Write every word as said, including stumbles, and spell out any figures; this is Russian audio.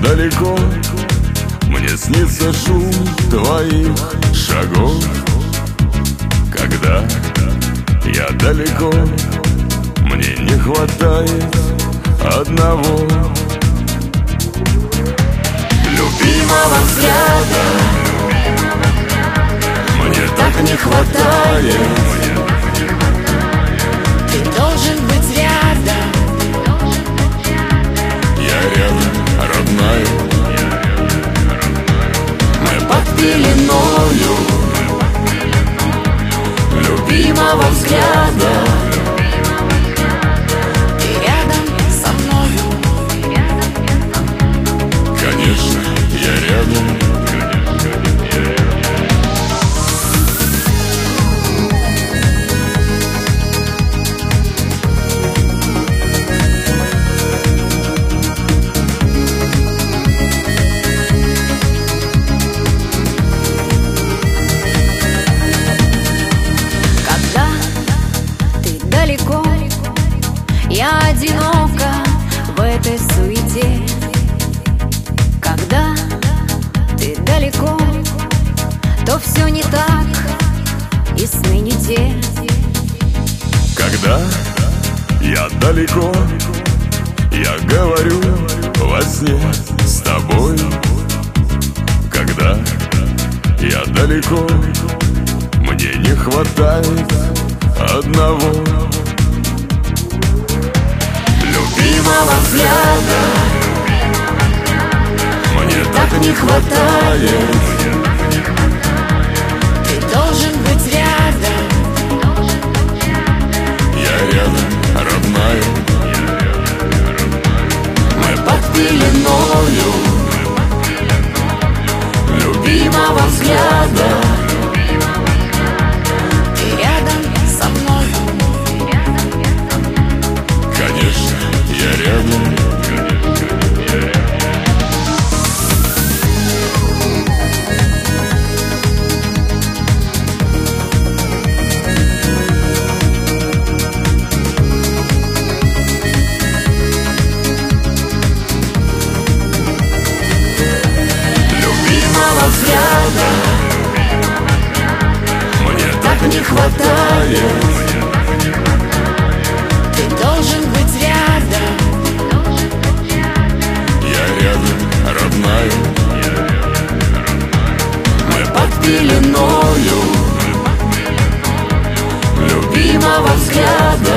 далеко, мне снится шум твоих шагов. Когда я далеко, мне не хватает одного любимого взгляда. Мне так не хватает. Ты должен быть рядом. Я рядом, родная. Мы под пеленою любимого взгляда. Ты рядом со мною. Конечно, я рядом. Я одинока в этой суете. Когда ты далеко, то все не так, и сны не те. Когда я далеко, я говорю во сне с тобой. Когда я далеко, мне не хватает одного любимого взгляда. Мне так не хватает. Ты должен быть рядом. Я рядом, родная. Мы под пеленою любимого взгляда. Ты рядом со мной. Конечно, я рядом. Любимого взгляда мне так не хватает. Ты должен быть рядом. Я рядом, родная. Мы под пеленою любимого взгляда.